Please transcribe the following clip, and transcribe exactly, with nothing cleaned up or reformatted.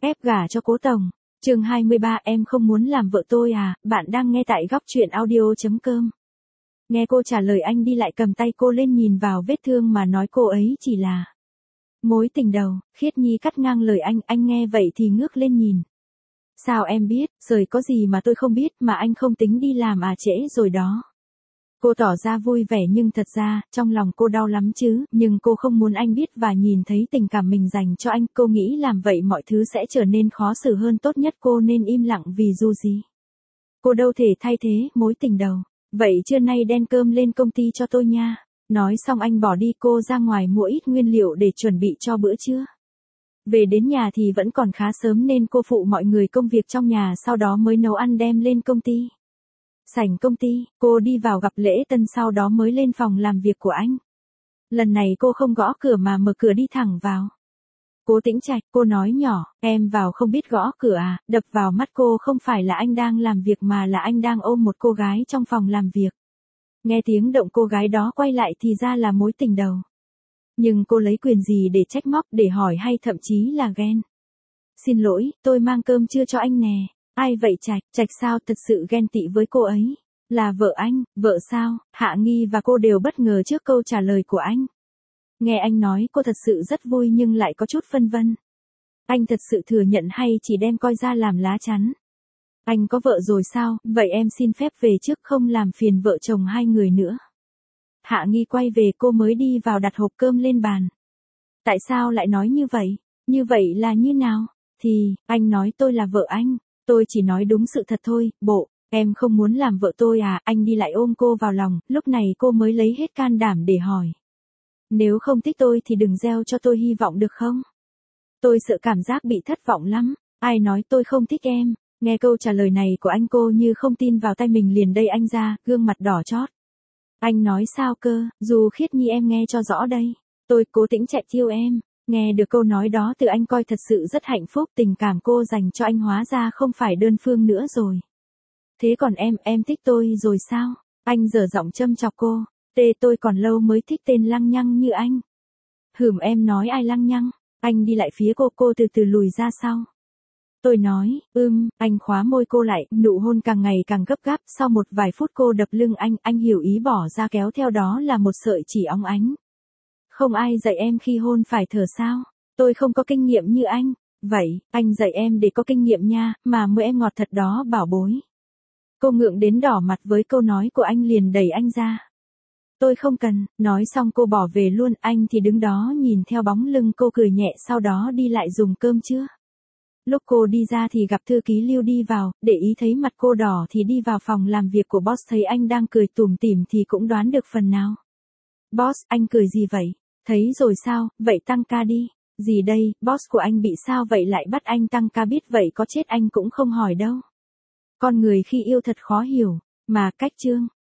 Ép gả cho Cố Tổng. Chương hai mươi ba em không muốn làm vợ tôi à, bạn đang nghe tại góc truyện audio chấm com. Nghe cô trả lời anh đi lại cầm tay cô lên nhìn vào vết thương mà nói cô ấy chỉ là mối tình đầu. Khiết Nhi cắt ngang lời anh, anh nghe vậy thì ngước lên nhìn. Sao em biết, rồi có gì mà tôi không biết mà anh không tính đi làm à, trễ rồi đó. Cô tỏ ra vui vẻ nhưng thật ra, trong lòng cô đau lắm chứ, nhưng cô không muốn anh biết và nhìn thấy tình cảm mình dành cho anh. Cô nghĩ làm vậy mọi thứ sẽ trở nên khó xử hơn, tốt nhất cô nên im lặng vì dù gì cô đâu thể thay thế mối tình đầu. Vậy trưa nay đem cơm lên công ty cho tôi nha. Nói xong anh bỏ đi, cô ra ngoài mua ít nguyên liệu để chuẩn bị cho bữa trưa. Về đến nhà thì vẫn còn khá sớm nên cô phụ mọi người công việc trong nhà, sau đó mới nấu ăn đem lên công ty. Sảnh công ty, cô đi vào gặp Lễ Tân, sau đó mới lên phòng làm việc của anh. Lần này cô không gõ cửa mà mở cửa đi thẳng vào. Cố Tĩnh Trạch, cô nói nhỏ, em vào không biết gõ cửa à, đập vào mắt cô không phải là anh đang làm việc mà là anh đang ôm một cô gái trong phòng làm việc. Nghe tiếng động cô gái đó quay lại thì ra là mối tình đầu. Nhưng cô lấy quyền gì để trách móc, để hỏi hay thậm chí là ghen. Xin lỗi, tôi mang cơm trưa cho anh nè. Ai vậy Trạch? Trạch sao thật sự ghen tị với cô ấy? Là vợ anh, vợ sao? Hạ Nghi và cô đều bất ngờ trước câu trả lời của anh. Nghe anh nói cô thật sự rất vui nhưng lại có chút phân vân. Anh thật sự thừa nhận hay chỉ đem coi ra làm lá chắn? Anh có vợ rồi sao? Vậy em xin phép về trước, không làm phiền vợ chồng hai người nữa. Hạ Nghi quay về, cô mới đi vào đặt hộp cơm lên bàn. Tại sao lại nói như vậy? Như vậy là như nào? Thì, anh nói tôi là vợ anh. Tôi chỉ nói đúng sự thật thôi, bộ, em không muốn làm vợ tôi à? Anh đi lại ôm cô vào lòng, lúc này cô mới lấy hết can đảm để hỏi. Nếu không thích tôi thì đừng gieo cho tôi hy vọng được không? Tôi sợ cảm giác bị thất vọng lắm. Ai nói tôi không thích em? Nghe câu trả lời này của anh cô như không tin vào tai mình, liền đẩy anh ra, gương mặt đỏ chót. Anh nói sao cơ? Dù Khiết Nhi em nghe cho rõ đây. Tôi, Cố Tĩnh Trạch yêu em. Nghe được câu nói đó từ anh coi thật sự rất hạnh phúc, tình cảm cô dành cho anh hóa ra không phải đơn phương nữa rồi. Thế còn em, em thích tôi rồi sao? Anh giở giọng châm chọc cô. Tê, tôi còn lâu mới thích tên lăng nhăng như anh. Hửm, em nói ai lăng nhăng? Anh đi lại phía cô, cô từ từ lùi ra sau. Tôi nói, ưm, anh khóa môi cô lại, nụ hôn càng ngày càng gấp gáp, sau một vài phút cô đập lưng anh, anh hiểu ý bỏ ra, kéo theo đó là một sợi chỉ óng ánh. Không ai dạy em khi hôn phải thở sao? Tôi không có kinh nghiệm như anh. Vậy, anh dạy em để có kinh nghiệm nha, mà môi em ngọt thật đó bảo bối. Cô ngượng đến đỏ mặt với câu nói của anh, liền đẩy anh ra. Tôi không cần, nói xong cô bỏ về luôn, anh thì đứng đó nhìn theo bóng lưng cô cười nhẹ, sau đó đi lại dùng cơm trưa. Lúc cô đi ra thì gặp thư ký Lưu đi vào, để ý thấy mặt cô đỏ thì đi vào phòng làm việc của boss, thấy anh đang cười tủm tỉm thì cũng đoán được phần nào. Boss, anh cười gì vậy? Thấy rồi sao, vậy tăng ca đi. Gì đây, boss của anh bị sao vậy lại bắt anh tăng ca, biết vậy có chết anh cũng không hỏi đâu. Con người khi yêu thật khó hiểu, mà cách Trương,